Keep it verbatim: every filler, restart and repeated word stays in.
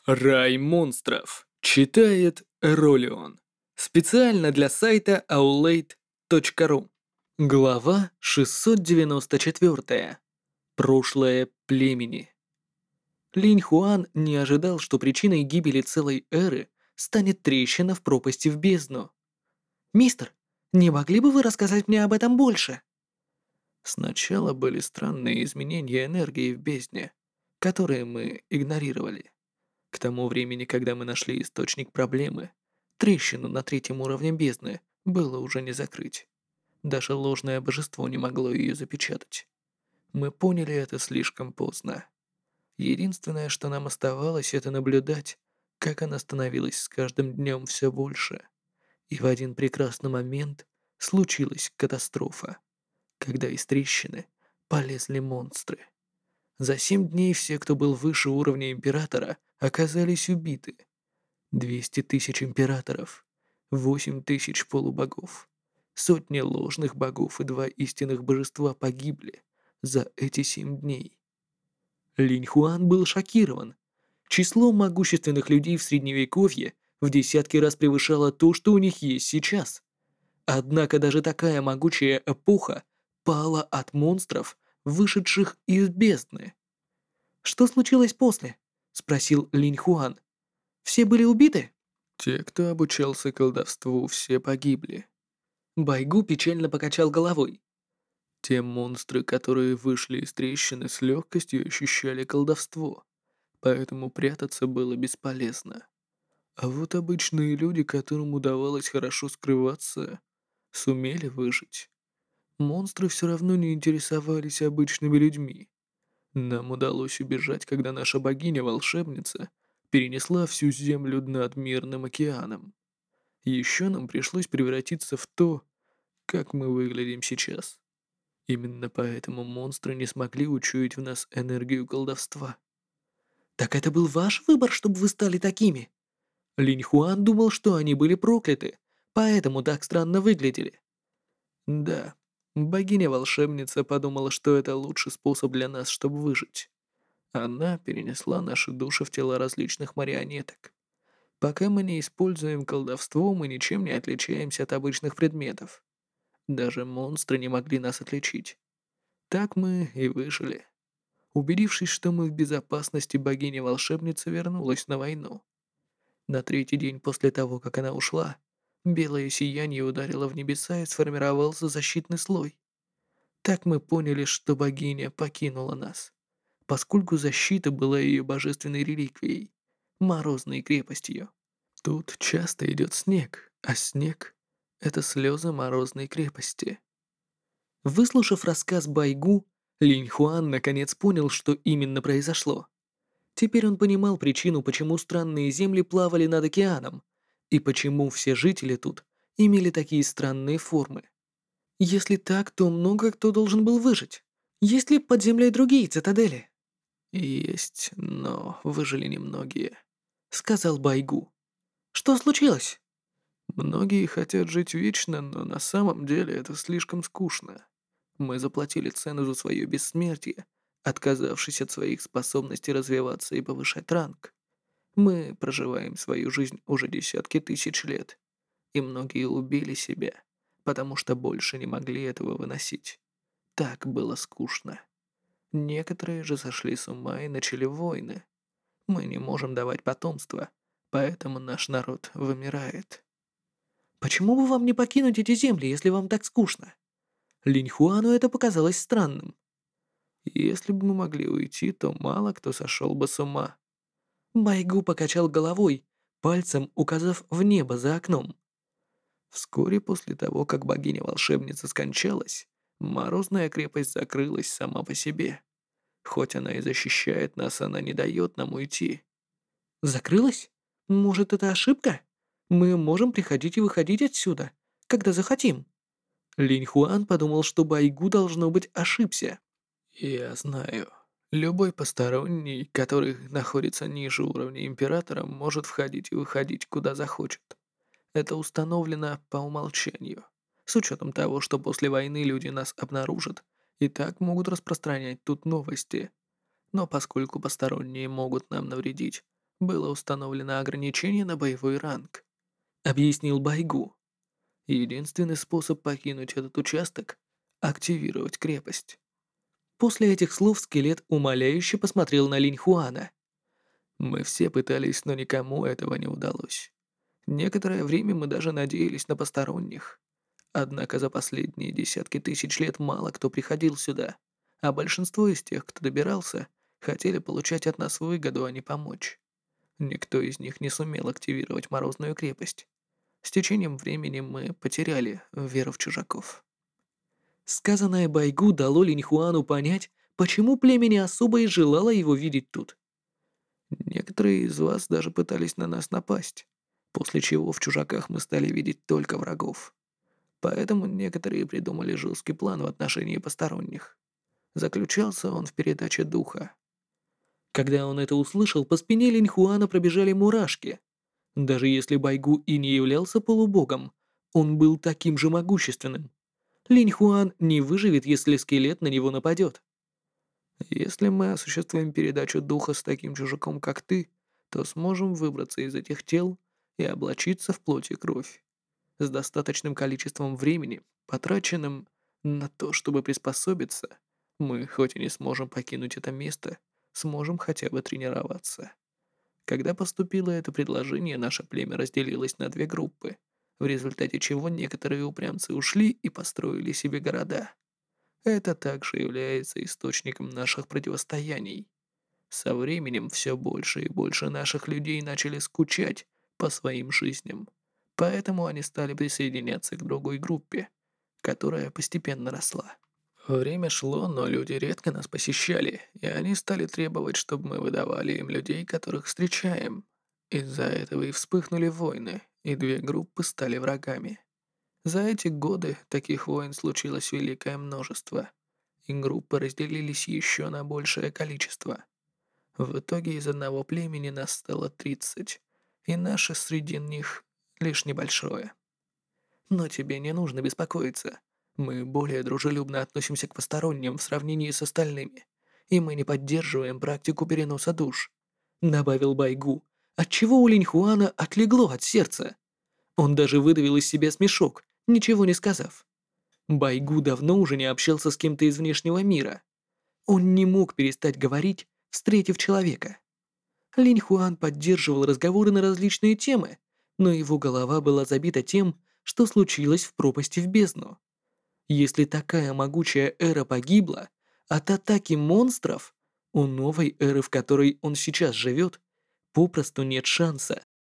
Рай монстров. Читает Ролион. Специально для сайта аулейт точка ру. Глава шестьсот девяносто четыре. Прошлое племени. Линь Хуан не ожидал, что причиной гибели целой эры станет трещина в пропасти в бездну. «Мистер, не могли бы вы рассказать мне об этом больше?» Сначала были странные изменения энергии в бездне, которые мы игнорировали. К тому времени, когда мы нашли источник проблемы, трещину на третьем уровне бездны было уже не закрыть. Даже ложное божество не могло ее запечатать. Мы поняли это слишком поздно. Единственное, что нам оставалось, это наблюдать, как она становилась с каждым днем все больше. И в один прекрасный момент случилась катастрофа, когда из трещины полезли монстры. За семь дней все, кто был выше уровня Императора, оказались убиты. Двести тысяч императоров, восемь тысяч полубогов, сотни ложных богов и два истинных божества погибли за эти семь дней. Линь Хуан был шокирован. Число могущественных людей в Средневековье в десятки раз превышало то, что у них есть сейчас. Однако даже такая могучая эпоха пала от монстров, вышедших из бездны. «Что случилось после?» — спросил Линь Хуан. «Все были убиты?» «Те, кто обучался колдовству, все погибли». Байгу печально покачал головой. Те монстры, которые вышли из трещины, с легкостью ощущали колдовство, поэтому прятаться было бесполезно. А вот обычные люди, которым удавалось хорошо скрываться, сумели выжить. Монстры все равно не интересовались обычными людьми. Нам удалось убежать, когда наша богиня-волшебница перенесла всю землю над Мирным океаном. Еще нам пришлось превратиться в то, как мы выглядим сейчас. Именно поэтому монстры не смогли учуять в нас энергию колдовства. «Так это был ваш выбор, чтобы вы стали такими?» Линь Хуан думал, что они были прокляты, поэтому так странно выглядели. Да, богиня-волшебница подумала, что это лучший способ для нас, чтобы выжить. Она перенесла наши души в тела различных марионеток. Пока мы не используем колдовство, мы ничем не отличаемся от обычных предметов. Даже монстры не могли нас отличить. Так мы и выжили. Убедившись, что мы в безопасности, богиня-волшебница вернулась на войну. На третий день после того, как она ушла, белое сияние ударило в небеса и сформировался защитный слой. Так мы поняли, что богиня покинула нас, поскольку защита была ее божественной реликвией, морозной крепостью. Тут часто идет снег, а снег — это слезы морозной крепости. Выслушав рассказ Байгу, Линь Хуан наконец понял, что именно произошло. Теперь он понимал причину, почему странные земли плавали над океаном, и почему все жители тут имели такие странные формы. Если так, то много кто должен был выжить. Есть ли под землей другие цитадели? Есть, но выжили немногие, сказал Байгу. Что случилось? Многие хотят жить вечно, но на самом деле это слишком скучно. Мы заплатили цену за свое бессмертие, отказавшись от своих способностей развиваться и повышать ранг. Мы проживаем свою жизнь уже десятки тысяч лет, и многие убили себя, потому что больше не могли этого выносить. Так было скучно. Некоторые же сошли с ума и начали войны. Мы не можем давать потомство, поэтому наш народ вымирает. Почему бы вам не покинуть эти земли, если вам так скучно? Линь Хуану это показалось странным. Если бы мы могли уйти, то мало кто сошел бы с ума. Байгу покачал головой, пальцем указав в небо за окном. Вскоре после того, как богиня-волшебница скончалась, морозная крепость закрылась сама по себе. Хоть она и защищает нас, она не дает нам уйти. Закрылась? Может, это ошибка? Мы можем приходить и выходить отсюда, когда захотим. Линь Хуан подумал, что Байгу, должно быть, ошибся. Я знаю. Любой посторонний, который находится ниже уровня Императора, может входить и выходить куда захочет. Это установлено по умолчанию. С учетом того, что после войны люди нас обнаружат и так могут распространять тут новости. Но поскольку посторонние могут нам навредить, было установлено ограничение на боевой ранг, объяснил Байгу. Единственный способ покинуть этот участок — активировать крепость. После этих слов скелет умоляюще посмотрел на Линь Хуана. Мы все пытались, но никому этого не удалось. Некоторое время мы даже надеялись на посторонних. Однако за последние десятки тысяч лет мало кто приходил сюда, а большинство из тех, кто добирался, хотели получать от нас выгоду, а не помочь. Никто из них не сумел активировать Морозную крепость. С течением времени мы потеряли веру в чужаков. Сказанное Байгу дало Линьхуану понять, почему племя не особо и желало его видеть тут. Некоторые из вас даже пытались на нас напасть, после чего в чужаках мы стали видеть только врагов. Поэтому некоторые придумали жесткий план в отношении посторонних. Заключался он в передаче духа. Когда он это услышал, по спине Линьхуана пробежали мурашки. Даже если Байгу и не являлся полубогом, он был таким же могущественным. Линьхуан не выживет, если скелет на него нападет. Если мы осуществим передачу духа с таким чужаком, как ты, то сможем выбраться из этих тел и облачиться в плоть и кровь. С достаточным количеством времени, потраченным на то, чтобы приспособиться, мы, хоть и не сможем покинуть это место, сможем хотя бы тренироваться. Когда поступило это предложение, наше племя разделилось на две группы, в результате чего некоторые упрямцы ушли и построили себе города. Это также является источником наших противостояний. Со временем все больше и больше наших людей начали скучать по своим жизням, поэтому они стали присоединяться к другой группе, которая постепенно росла. Время шло, но люди редко нас посещали, и они стали требовать, чтобы мы выдавали им людей, которых встречаем. Из-за этого и вспыхнули войны, и две группы стали врагами. За эти годы таких войн случилось великое множество, и группы разделились еще на большее количество. В итоге из одного племени нас стало тридцать, и наше среди них лишь небольшое. Но тебе не нужно беспокоиться. Мы более дружелюбно относимся к посторонним в сравнении с остальными, и мы не поддерживаем практику переноса душ», — добавил Байгу, отчего у Линьхуана отлегло от сердца. Он даже выдавил из себя смешок, ничего не сказав. Байгу давно уже не общался с кем-то из внешнего мира. Он не мог перестать говорить, встретив человека. Линьхуан поддерживал разговоры на различные темы, но его голова была забита тем, что случилось в пропасти в бездну. Если такая могучая эра погибла от атаки монстров, у новой эры, в которой он сейчас живет, попросту нет шанса.